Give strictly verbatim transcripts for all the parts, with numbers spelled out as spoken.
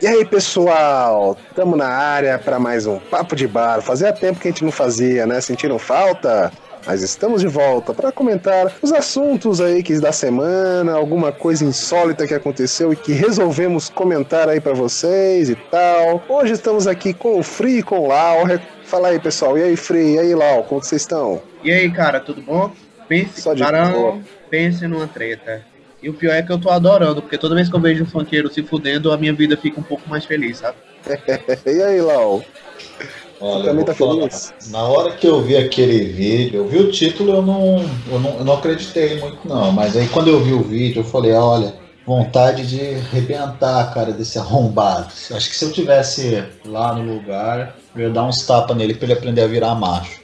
E aí, pessoal, estamos na área para mais um Papo de Bar. Fazia tempo que a gente não fazia, né? Sentiram falta? Mas estamos de volta para comentar os assuntos aí que da semana, alguma coisa insólita que aconteceu e que resolvemos comentar aí para vocês e tal. Hoje estamos aqui com o Free e com o Lau. Fala aí, pessoal. E aí, Free? E aí, Lau? Como vocês estão? E aí, cara, tudo bom? Pense, Só de Barão, boa. pense numa treta. E o pior é que eu tô adorando, porque toda vez que eu vejo um funkeiro se fudendo, a minha vida fica um pouco mais feliz, sabe? E aí, Lau? Olha, Você também eu tá vou falar, feliz? na hora que eu vi aquele vídeo, eu vi o título, eu não, eu não, eu não acreditei muito não, mas aí quando eu vi o vídeo, eu falei, olha, vontade de arrebentar a cara desse arrombado. Acho que se eu tivesse lá no lugar, eu ia dar uns tapas nele pra ele aprender a virar macho.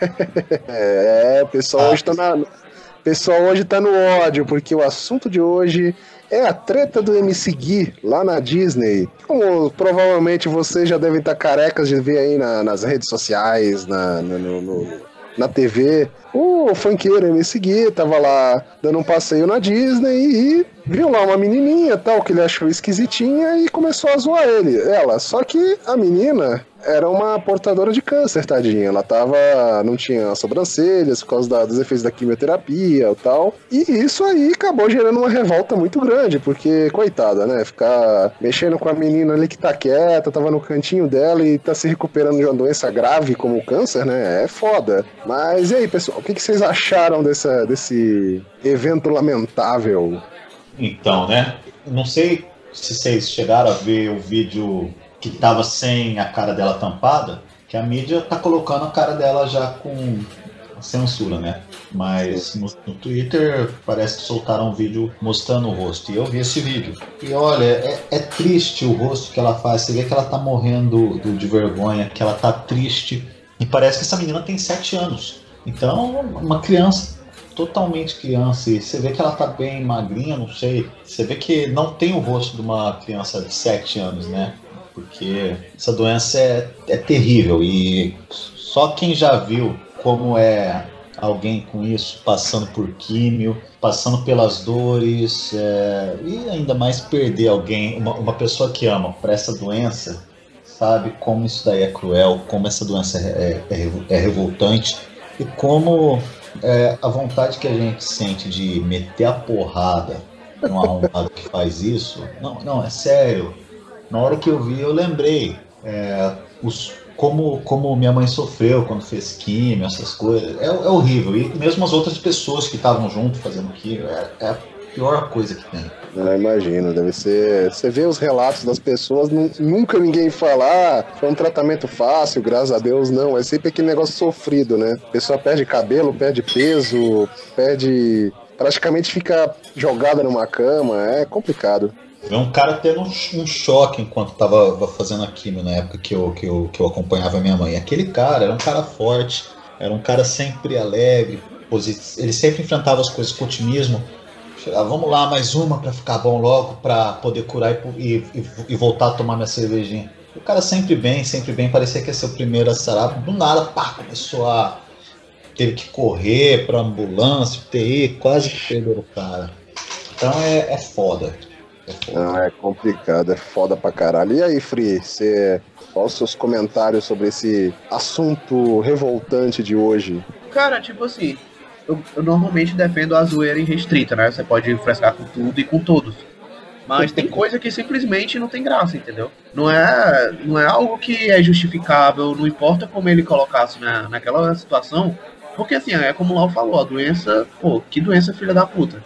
É, o pessoal Ah, hoje tá na... o pessoal hoje tá no ódio, porque o assunto de hoje é a treta do M C Gui lá na Disney. Como provavelmente vocês já devem estar carecas de ver aí na- nas redes sociais, na, na, no- no- na T V, o funkeiro M C Gui tava lá dando um passeio na Disney e viu lá uma menininha tal que ele achou esquisitinha e começou a zoar ele, ela. Só que a menina era uma portadora de câncer, tadinha. Ela tava, não tinha sobrancelhas por causa da- dos efeitos da quimioterapia e tal. E isso aí acabou gerando uma revolta muito grande, porque, coitada, né? Ficar mexendo com a menina ali que tá quieta, tava no cantinho dela e tá se recuperando de uma doença grave como o câncer, né? É foda. Mas e aí, pessoal, o que, que vocês acharam dessa, desse evento lamentável? então, né, não sei se vocês chegaram a ver o vídeo que tava sem a cara dela tampada, que a mídia tá colocando a cara dela já com censura, né? Mas no, no Twitter parece que soltaram um vídeo mostrando o rosto. E eu vi esse vídeo. E olha, é, é triste o rosto que ela faz. Você vê que ela tá morrendo do- de vergonha, que ela tá triste. E parece que essa menina tem sete anos. Então, uma criança, totalmente criança. E você vê que ela tá bem magrinha, não sei. Você vê que não tem o rosto de uma criança de sete anos, né? Porque essa doença é, é terrível e só quem já viu como é alguém com isso, passando por químio, passando pelas dores, é, e ainda mais perder alguém, uma, uma pessoa que ama para essa doença, sabe como isso daí é cruel, como essa doença é, é, é, é revoltante e como é, a vontade que a gente sente de meter a porrada num arrombado que faz isso, não, não, é sério. Na hora que eu vi, eu lembrei é, os, como, como minha mãe sofreu quando fez químio, essas coisas. É, é horrível. E mesmo as outras pessoas que estavam junto fazendo químio, é, é a pior coisa que tem. Eu imagino, deve ser. Você vê os relatos das pessoas, nu- nunca ninguém fala, ah, foi um tratamento fácil, graças a Deus, não. É sempre aquele negócio sofrido, né? A pessoa perde cabelo, perde peso, perde. Praticamente fica jogada numa cama, é complicado. Ver um cara tendo um, um choque enquanto estava fazendo a químio na época que eu, que, eu, que eu acompanhava a minha mãe. Aquele cara era um cara forte, era um cara sempre alegre, posit... ele sempre enfrentava as coisas com otimismo. Chegava, vamos lá, mais uma para ficar bom logo, para poder curar e, e, e voltar a tomar minha cervejinha. O cara sempre bem, sempre bem, parecia que ia ser o primeiro a sarar. Do nada, pá, começou a... Teve que correr para ambulância, U T I, quase que perderam o cara. Então é, é foda. Não, é complicado, é foda pra caralho. E aí, Free, você, quais os seus comentários sobre esse assunto revoltante de hoje? Cara, tipo assim, eu, eu normalmente defendo a zoeira irrestrita, né? Você pode frescar com tudo e com todos. Mas tem coisa que simplesmente não tem graça, entendeu? Não é, não é algo que é justificável, não importa como ele colocasse na, naquela situação. Porque assim, é como o Lau falou, a doença, pô, que doença filha da puta.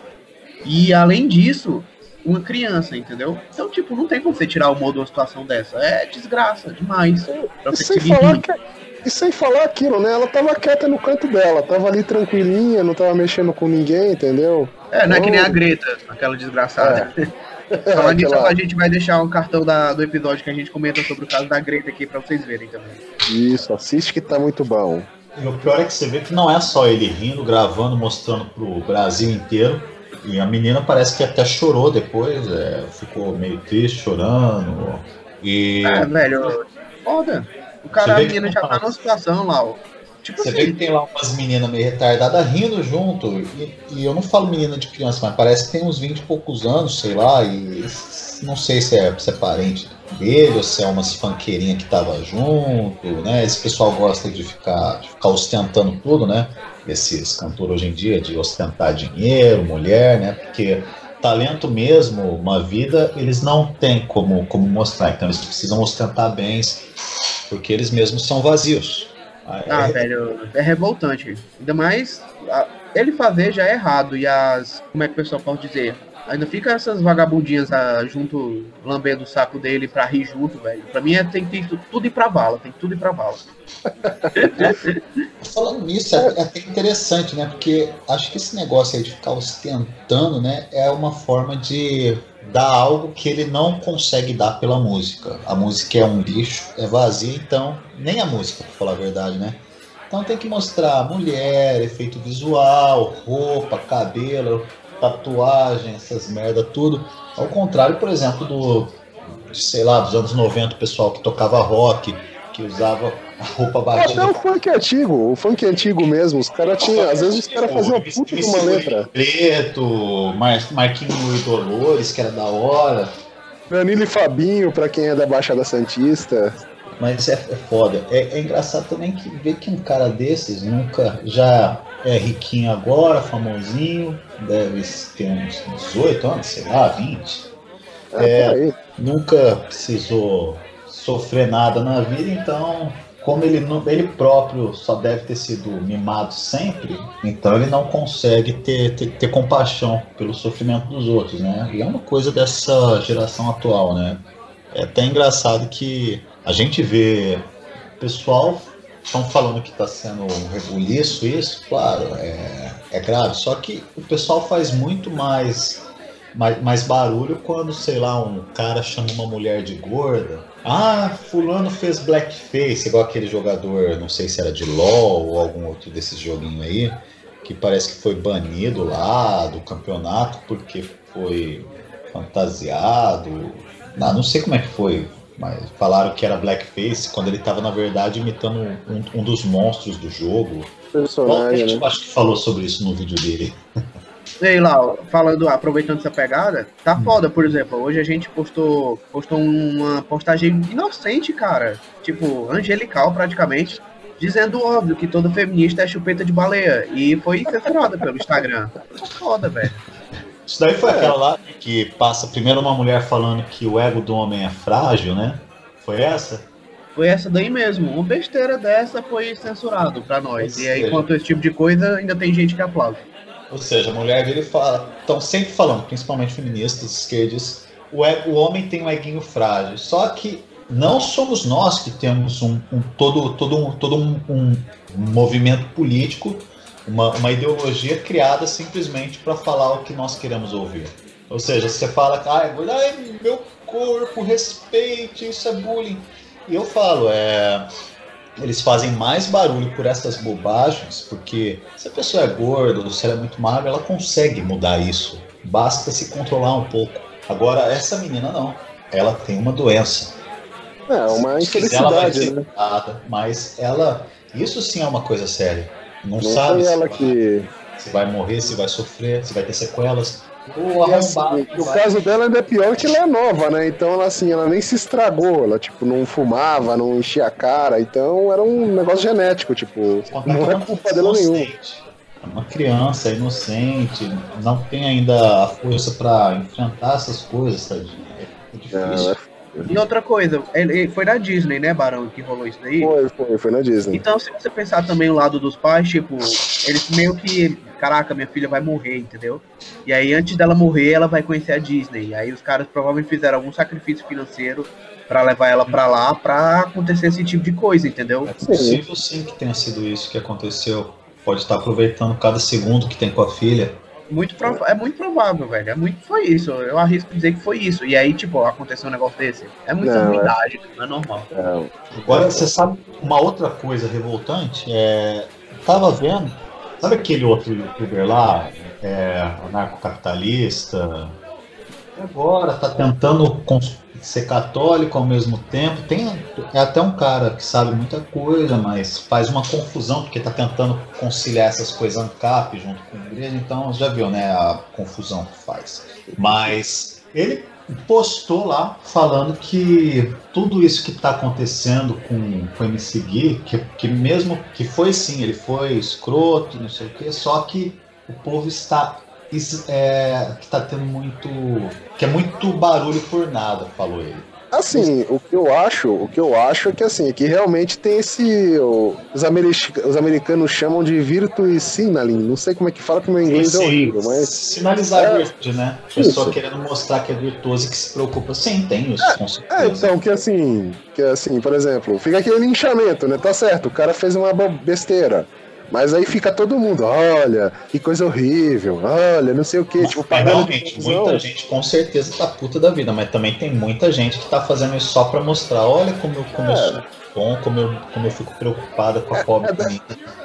E além disso, uma criança, entendeu? Então, tipo, não tem como você tirar o humor de uma situação dessa. É desgraça demais. Pra E você sem seguir falar rindo. que, e sem falar aquilo, né? Ela tava quieta no canto dela, tava ali tranquilinha, não tava mexendo com ninguém, entendeu? É, não é que nem a Então, Greta, aquela desgraçada. é, Falando nisso, aquela- a gente vai deixar um cartão da- do episódio que a gente comenta sobre o caso da Greta aqui pra vocês verem também. Isso, assiste que tá muito bom. E o pior é que você vê que não é só ele rindo, gravando, mostrando pro Brasil inteiro. E a menina parece que até chorou depois, é, ficou meio triste, chorando. E É, velho, foda. O cara, Você a vê que menina não já tá- tá numa situação lá, ó. Tipo Você assim, vê que tem lá umas meninas meio retardadas rindo junto. E, e eu não falo menina de criança, mas parece que tem uns vinte e poucos anos, sei lá. E não sei se é, se é parente dele ou se é umas funkeirinhas que tava junto, né? Esse pessoal gosta de ficar, de ficar ostentando tudo, né? Esses cantores hoje em dia, de ostentar dinheiro, mulher, né? Porque talento mesmo, uma vida, eles não têm como, como mostrar. Então eles precisam ostentar bens, porque eles mesmos são vazios. ah, velho, é revoltante. Ainda mais a- ele fazer já é errado. E as. Como é que o pessoal pode dizer? Ainda fica essas vagabundinhas ah, junto, lambendo o saco dele pra rir junto, velho. Pra mim é, tem que ter tudo ir pra bala, tem que tudo ir pra bala. Falando nisso, é, é até interessante, né? Porque acho que esse negócio aí de ficar ostentando, né, é uma forma de dar algo que ele não consegue dar pela música. A música é um lixo, é vazia, então nem a música, pra falar a verdade, né? Então tem que mostrar mulher, efeito visual, roupa, cabelo, tatuagem, essas merda tudo. Ao contrário, por exemplo, do, sei lá, dos anos noventa, o pessoal que tocava rock, que usava a roupa Até batida. o funk antigo, o funk antigo mesmo, os caras tinham. Às vezes os caras faziam uma puta de uma letra. Preto, Mar Marquinhos e Dolores, que era da hora. Danilo e Fabinho, pra quem é da Baixada Santista. Mas é, é foda. É, é engraçado também que ver que um cara desses nunca já é riquinho agora, famosinho, deve ter uns dezoito anos, sei lá, vinte. É, É, por aí. nunca precisou sofrer nada na vida, então, como ele, não, ele próprio só deve ter sido mimado sempre, então ele não consegue ter, ter, ter compaixão pelo sofrimento dos outros, né? E é uma coisa dessa geração atual, né? É até engraçado que a gente vê o pessoal estão falando que está sendo um rebuliço, isso, claro, é, é grave, só que o pessoal faz muito mais, mais, mais barulho quando, sei lá, um cara chama uma mulher de gorda. Ah, fulano fez blackface, igual aquele jogador, não sei se era de LOL ou algum outro desses joguinhos aí, que parece que foi banido lá do campeonato porque foi fantasiado. Não, não sei como é que foi, mas falaram que era blackface quando ele estava, na verdade, imitando um, um dos monstros do jogo. Bom, a gente, Personagem, né? acho que falou sobre isso no vídeo dele. Sei lá, falando, aproveitando essa pegada, tá foda, por exemplo, hoje a gente postou, postou uma postagem inocente, cara, tipo, angelical praticamente, dizendo óbvio que todo feminista é chupeta de baleia, e foi censurada pelo Instagram. Tá foda, velho. Isso daí foi aquela lá que passa primeiro uma mulher falando que o ego do homem é frágil, né? Foi essa? Foi essa daí mesmo, uma besteira dessa foi censurado pra nós, Ou e aí, seja- enquanto esse tipo de coisa, ainda tem gente que aplaude. Ou seja, a mulher dele fala, estão sempre falando, principalmente feministas, esquerdas, o, ego, o homem tem um eguinho frágil. Só que não somos nós que temos um, um todo, todo, um, todo um, um movimento político, uma, uma ideologia criada simplesmente para falar o que nós queremos ouvir. Ou seja, você fala, ai, ai, meu corpo, respeite, isso é bullying. E eu falo, é... eles fazem mais barulho por essas bobagens, porque se a pessoa é gorda ou se ela é muito magra, ela consegue mudar isso. Basta se controlar um pouco. Agora, essa menina não. Ela tem uma doença. É, uma Se quiser, ela vai infelicidade, ser né? cuidada, mas ela... Isso sim é uma coisa séria. Não, Não sabe foi se ela vai, que. se vai morrer, se vai sofrer, se vai ter sequelas. O E assim, arrombado o vai... caso dela ainda é pior que ela é nova, né? Então ela assim, ela nem se estragou, ela tipo não fumava, não enchia a cara, então era um negócio genético, tipo, Contar não que é uma culpa criança dela nenhuma. inocente. É uma criança inocente, não tem ainda a força pra enfrentar essas coisas, tadinho. É difícil. Não, é- E outra coisa, ele foi na Disney, né, Barão, que rolou isso daí? Foi, foi, foi na Disney. Então, se você pensar também o lado dos pais, tipo, eles meio que, caraca, minha filha vai morrer, entendeu? E aí, antes dela morrer, ela vai conhecer a Disney. E aí, os caras provavelmente fizeram algum sacrifício financeiro pra levar ela pra lá, pra acontecer esse tipo de coisa, entendeu? É possível sim que tenha sido isso que aconteceu. Pode estar aproveitando cada segundo que tem com a filha. Muito prova- é muito provável, velho. É muito, foi isso. Eu arrisco dizer que foi isso. E aí, tipo, aconteceu um negócio desse. É muita Não, é- ruindade, não é normal. É, Agora, você sabe uma outra coisa revoltante? É, tava vendo, sabe aquele outro youtuber lá, é, anarcocapitalista? Agora tá tentando cons- ser católico ao mesmo tempo. Tem, é até um cara que sabe muita coisa, mas faz uma confusão, porque tá tentando conciliar essas coisas ANCAP junto com a igreja, então já viu, né, a confusão que faz. Mas ele postou lá falando que tudo isso que está acontecendo com, com o M C Gui, que, que mesmo que foi sim, ele foi escroto, não sei o que, só que o povo está é, que está tendo muito, que é muito barulho por nada, falou ele. Assim, o que eu acho, o que eu acho é que assim, que realmente tem esse, o, os, americ, os americanos chamam de virtue signaling, não sei como é que fala, que meu inglês sim, é horrível, mas sinalizar é, virtude, né? A pessoa querendo mostrar que é virtuoso e que se preocupa. Sim, tem isso, é, com certeza. É, então, que assim, que assim, por exemplo, fica aquele linchamento, né? Tá certo, o cara fez uma besteira. Mas aí fica todo mundo, olha, que coisa horrível, olha, não sei o que, mas, tipo, realmente, muita gente com certeza tá puta da vida, mas também tem muita gente que tá fazendo isso só pra mostrar, olha como eu, como é. eu sou bom, como eu, como eu fico preocupada com a é, pobre é, da,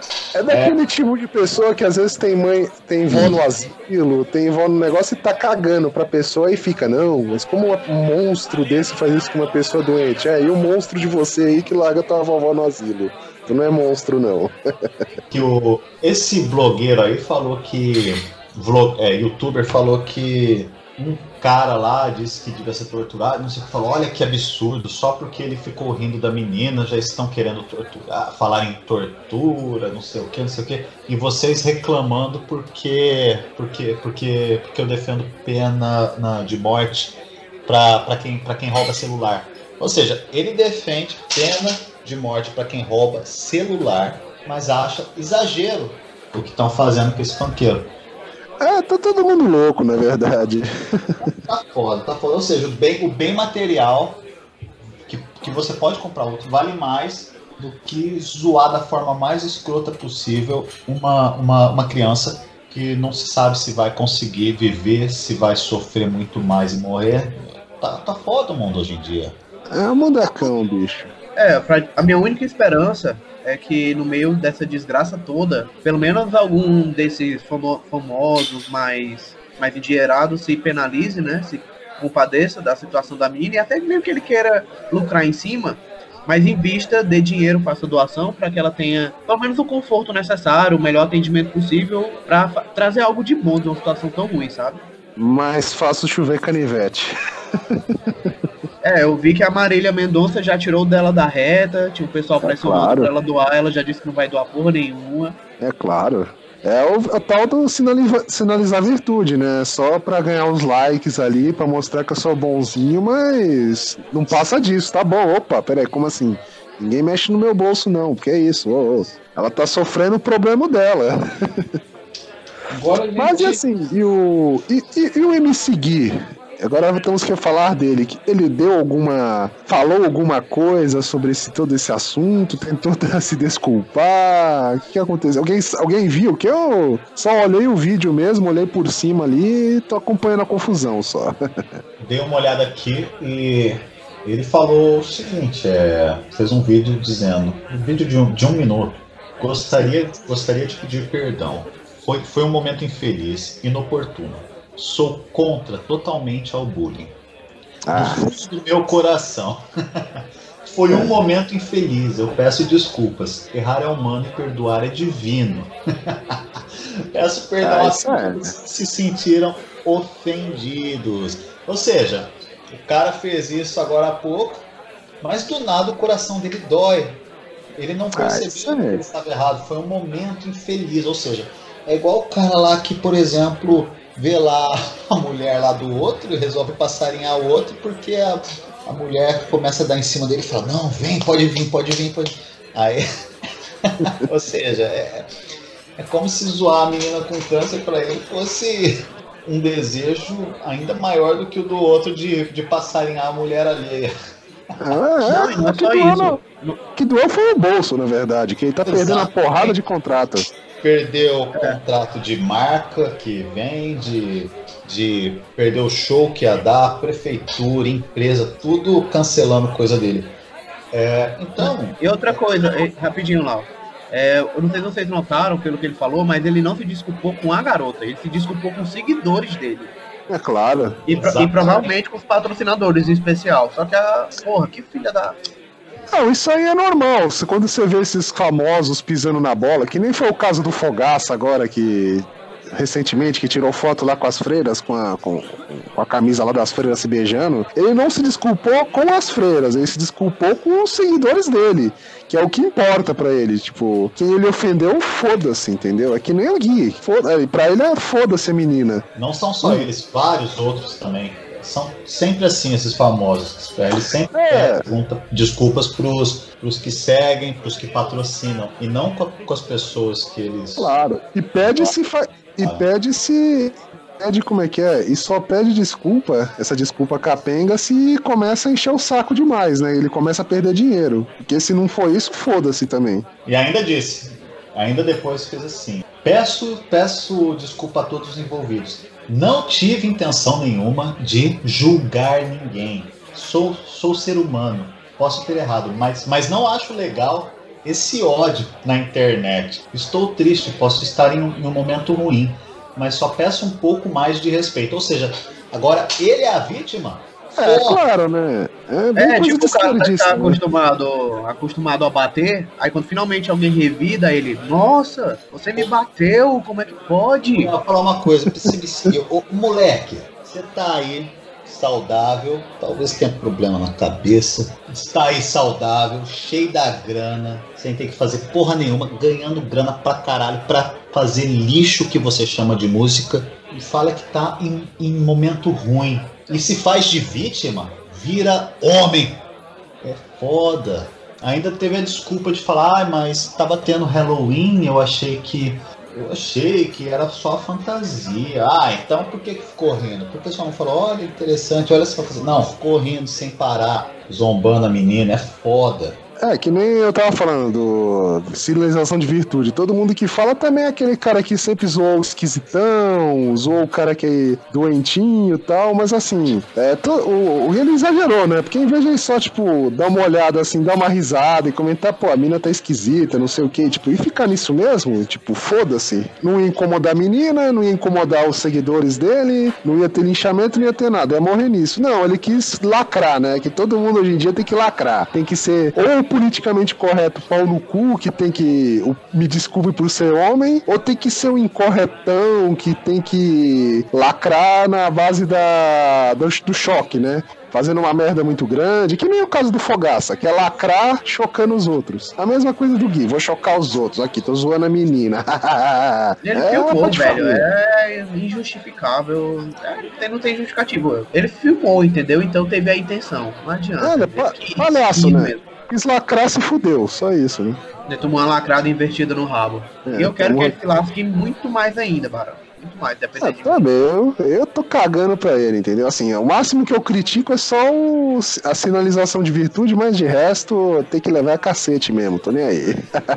é daquele é. tipo de pessoa que às vezes tem mãe, tem vó no asilo, tem vó no negócio e tá cagando pra pessoa e fica, não, mas como um monstro desse faz isso com uma pessoa doente? É, e o monstro de você aí que larga tua vovó no asilo. Tu não é monstro, não. Que o, esse blogueiro aí falou que. Vlog, é, youtuber falou que um cara lá disse que devia ser torturado, não sei o que, falou, olha que absurdo, só porque ele ficou rindo da menina, já estão querendo torturar, falar em tortura, não sei o que, não sei o que, e vocês reclamando porque, porque, porque, porque eu defendo pena na, de morte para quem, pra quem rouba celular. Ou seja, ele defende pena de morte para quem rouba celular, mas acha exagero o que estão fazendo com esse funkeiro. É, tá todo mundo louco, na verdade. Tá foda, tá foda. Ou seja, o bem, o bem material que, que você pode comprar outro vale mais do que zoar da forma mais escrota possível uma, uma, uma criança que não se sabe se vai conseguir viver, se vai sofrer muito mais e morrer. Tá, tá foda o mundo hoje em dia. É um mundacão, bicho. É, pra, a minha única esperança é que no meio dessa desgraça toda, pelo menos algum desses famo famosos mais, mais endinheirados se penalize, né? Se compadeça da situação da menina e até mesmo que ele queira lucrar em cima, mas invista, dê dinheiro, faça doação para que ela tenha pelo menos o conforto necessário, o melhor atendimento possível para trazer algo de bom de uma situação tão ruim, sabe? Mas faço chover canivete. É, eu vi que a Marília Mendonça já tirou dela da reta, tinha o pessoal pressionando é claro. pra ela doar, ela já disse que não vai doar porra nenhuma. É claro. É o, o tal do sinaliza, sinalizar virtude, né? Só pra ganhar uns likes ali, pra mostrar que eu sou bonzinho, mas não passa disso, tá bom? Opa, peraí, como assim? Ninguém mexe no meu bolso não, porque é isso, oh, oh. Ela tá sofrendo o problema dela. Gente... Mas e assim, e o, e, e, e o M C Gui? Agora temos que falar dele. Ele deu alguma. Falou alguma coisa sobre esse, todo esse assunto? Tentou se desculpar? O que, que aconteceu? Alguém, alguém viu? Que eu só olhei o vídeo mesmo, olhei por cima ali e tô acompanhando a confusão só. Dei uma olhada aqui e ele falou o seguinte: é, fez um vídeo dizendo, um vídeo de um, de um minuto. Gostaria, gostaria de pedir perdão. Foi, foi um momento infeliz, inoportuno. Sou contra totalmente ao bullying. Ah. Do fundo do meu coração. Foi um momento infeliz. Eu peço desculpas. Errar é humano e perdoar é divino. Peço perdão ah, a todos que se sentiram ofendidos. Ou seja, o cara fez isso agora há pouco, mas do nada o coração dele dói. Ele não percebeu ah, que ele estava errado. Foi um momento infeliz. Ou seja, é igual o cara lá que, por exemplo, vê lá a mulher lá do outro e resolve passarinhar o outro porque a, a mulher começa a dar em cima dele e fala, não, vem, pode vir, pode vir, pode vir. Aí, ou seja, é, é como se zoar a menina com câncer para ele fosse um desejo ainda maior do que o do outro de, de passarinhar a mulher alheia. Ah, é, não, não é só isso. No, que doou foi o bolso, na verdade, que ele tá Exatamente. Perdendo a porrada de contrato. Perdeu o contrato de marca que vende, de perdeu o show que ia dar, prefeitura, empresa, tudo cancelando coisa dele. É, então. E outra coisa, rapidinho lá. É, eu não sei se vocês notaram pelo que ele falou, mas ele não se desculpou com a garota, ele se desculpou com os seguidores dele. É claro. E, pro, e provavelmente com os patrocinadores em especial. Só que a. Porra, que filha da. Não, isso aí é normal. Quando você vê esses famosos pisando na bola, que nem foi o caso do Fogaça agora, que recentemente, que tirou foto lá com as freiras, com a, com, com a camisa lá das freiras se beijando, ele não se desculpou com as freiras, ele se desculpou com os seguidores dele, que é o que importa pra ele. Tipo, quem ele ofendeu, foda-se, entendeu? É que nem o Gui. Foda, pra ele é foda-se a menina. Não são só hum. eles, vários outros também. São sempre assim, esses famosos. Eles sempre é. perguntam desculpas pros, pros que seguem, pros que patrocinam, e não com, com as pessoas que eles... Claro, e pede se... Fa... E ah. pede se... Pede como é que é? E só pede desculpa, essa desculpa capenga, se começa a encher o saco demais, né? Ele começa a perder dinheiro. Porque se não for isso, foda-se também. E ainda disse, ainda depois fez assim: Peço, peço desculpa a todos os envolvidos. Não tive intenção nenhuma de julgar ninguém. Sou, sou ser humano. Posso ter errado, mas, mas não acho legal esse ódio na internet. Estou triste, posso estar em um, em um momento ruim, mas só peço um pouco mais de respeito. Ou seja, agora ele é a vítima? É, oh. claro, né? É, bem é tipo, o cara tá, tá acostumado, acostumado a bater, aí quando finalmente alguém revida ele, nossa, você me bateu, como é que pode? Eu vou falar uma coisa, o moleque, você tá aí saudável, talvez tenha problema na cabeça, está aí saudável, cheio da grana, sem ter que fazer porra nenhuma, ganhando grana pra caralho, pra fazer lixo que você chama de música, e fala que tá em, em momento ruim. E se faz de vítima, vira homem. É foda. Ainda teve a desculpa de falar, ah, mas tava tendo Halloween, eu achei que... Eu achei que era só fantasia. Ah, então por que ficou rindo? Por que só não falou, olha, interessante, olha essa fantasia. Não, ficou rindo sem parar, zombando a menina, é foda. É, que nem eu tava falando do Sinalização de Virtude. Todo mundo que fala também é aquele cara que sempre zoou o esquisitão, zoou o cara que é doentinho e tal, mas assim, é, to, o, o ele exagerou, né? Porque em vez de só, tipo, dar uma olhada assim, dar uma risada e comentar, pô, a mina tá esquisita, não sei o que, tipo, e ficar nisso mesmo, tipo, foda-se. Não ia incomodar a menina, não ia incomodar os seguidores dele, não ia ter linchamento, não ia ter nada, ia morrer nisso. Não, ele quis lacrar, né? Que todo mundo hoje em dia tem que lacrar. Tem que ser ou politicamente correto, pau no cu, que tem que, me desculpe por ser homem, ou tem que ser um incorretão, que tem que lacrar na base da, do, do choque, né? Fazendo uma merda muito grande, que nem o caso do Fogaça, que é lacrar chocando os outros. A mesma coisa do Gui, vou chocar os outros. Aqui, tô zoando a menina. Ele é, filmou, velho, é injustificável. É, não tem justificativo. Ele filmou, entendeu? Então teve a intenção. Não adianta. É, pa, palhaço, né? Mesmo. Quis lacrar, se fudeu, só isso, né? Ele tomou uma lacrada invertida no rabo. É, e eu quero tomou... que ele se lasque muito mais ainda, Barão. Muito mais, dependendo de também, eu, eu tô cagando pra ele, entendeu? Assim, o máximo que eu critico é só o, a sinalização de virtude, mas de resto tem que levar a cacete mesmo, tô nem aí.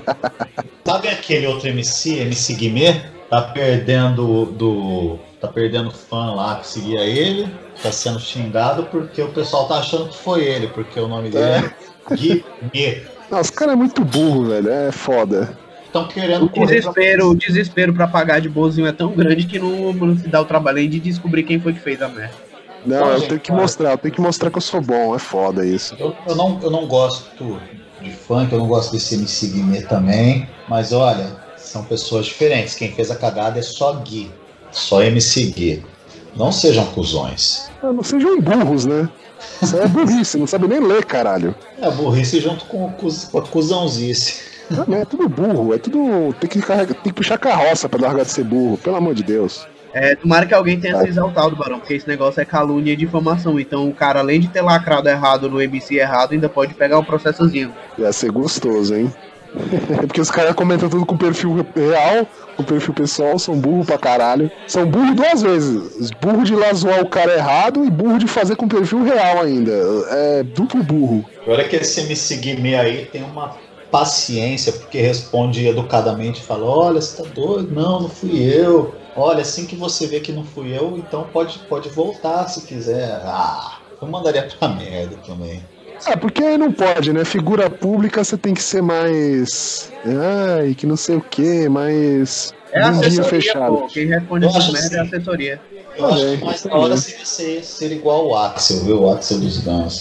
Sabe aquele outro M C, M C Guimê? Tá perdendo do... Tá perdendo fã lá que seguia ele, tá sendo xingado porque o pessoal tá achando que foi ele, porque o nome dele é, é Guimê. Não, os caras é muito burro, velho, é foda. Estão querendo o desespero, pra... o desespero pra pagar de bozinho é tão grande que não, não se dá o trabalho de descobrir quem foi que fez a merda. Não, Pô, eu gente, tenho que cara. mostrar, eu tenho que mostrar que eu sou bom, é foda isso. Eu, eu, não, eu não gosto de funk, eu não gosto desse M C Guimê também, mas olha, são pessoas diferentes. Quem fez a cagada é só Gui, só M C Gui. Não sejam cuzões. Ah, não sejam burros, né? Isso é burrice, não sabe nem ler, caralho. É burrice junto com, com a cuzãozice. Não, é tudo burro, é tudo. Tem que, carregar, tem que puxar carroça pra largar de ser burro, pelo amor de Deus. É, tomara que alguém tenha é. se exaltado, Barão, porque esse negócio é calúnia e difamação. Então o cara, além de ter lacrado errado no M C errado, ainda pode pegar um processozinho. Ia ser gostoso, hein? Porque os caras comentam tudo com perfil real, com perfil pessoal, são burro pra caralho. São burro duas vezes. Burro de lá zoar o cara errado e burro de fazer com perfil real ainda. É duplo burro. Agora que esse M C Guimê aí tem uma paciência, porque responde educadamente e fala, olha, você tá doido? Não, não fui eu. Olha, assim que você vê que não fui eu, então pode, pode voltar se quiser. Ah, eu mandaria pra merda também. É, porque aí não pode, né? Figura pública você tem que ser mais... Ai, que não sei o que, mais... É a assessoria, fechado. Pô. Quem responde essa merda é a assessoria. Eu ah, acho é, que mais na hora seria ser, ser igual o Axel, viu? O Axel dos Guns.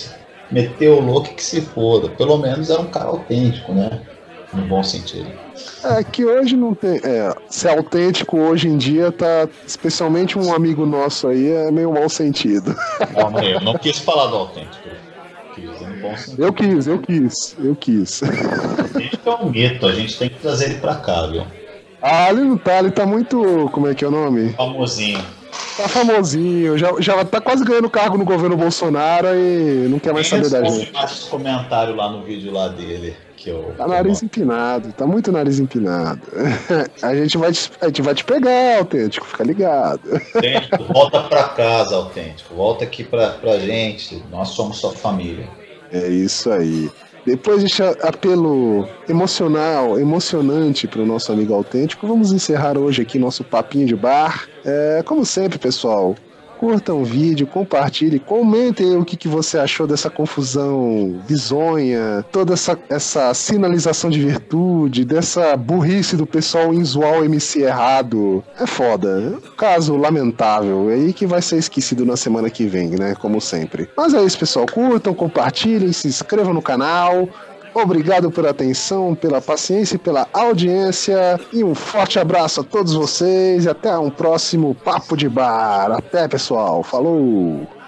meteu o louco que se foda. Pelo menos era um cara autêntico, né? No bom sentido. É que hoje não tem. É, ser autêntico hoje em dia tá. Especialmente um amigo nosso aí é meio mau sentido. Calma aí, eu não quis falar do autêntico. Quis, no bom sentido. Eu quis, eu quis, eu quis. A gente é um mito, a gente tem que trazer ele pra cá, viu? Ah, ele não tá, ele tá muito. Como é que é o nome? Famosinho. Tá famosinho, já, já tá quase ganhando cargo no governo Bolsonaro e não quer mais saber da gente. Os comentários lá no vídeo lá dele. Que eu, tá nariz empinado, tá muito nariz empinado. A gente vai te, a gente vai te pegar, autêntico, fica ligado. Autêntico, volta pra casa, autêntico. Volta aqui pra, pra gente, nós somos sua família. É isso aí. Depois desse apelo emocional, emocionante para o nosso amigo autêntico, vamos encerrar hoje aqui nosso papinho de bar. É, como sempre, pessoal, curtam o vídeo, compartilhem, comentem o que, que você achou dessa confusão bizonha, toda essa, essa sinalização de virtude, dessa burrice do pessoal em zoar o M C errado. É foda, é um caso lamentável, é aí que vai ser esquecido na semana que vem, né, como sempre. Mas é isso, pessoal, curtam, compartilhem, se inscrevam no canal. Obrigado pela atenção, pela paciência e pela audiência. E um forte abraço a todos vocês. E até um próximo Papo de Bar. Até, pessoal. Falou!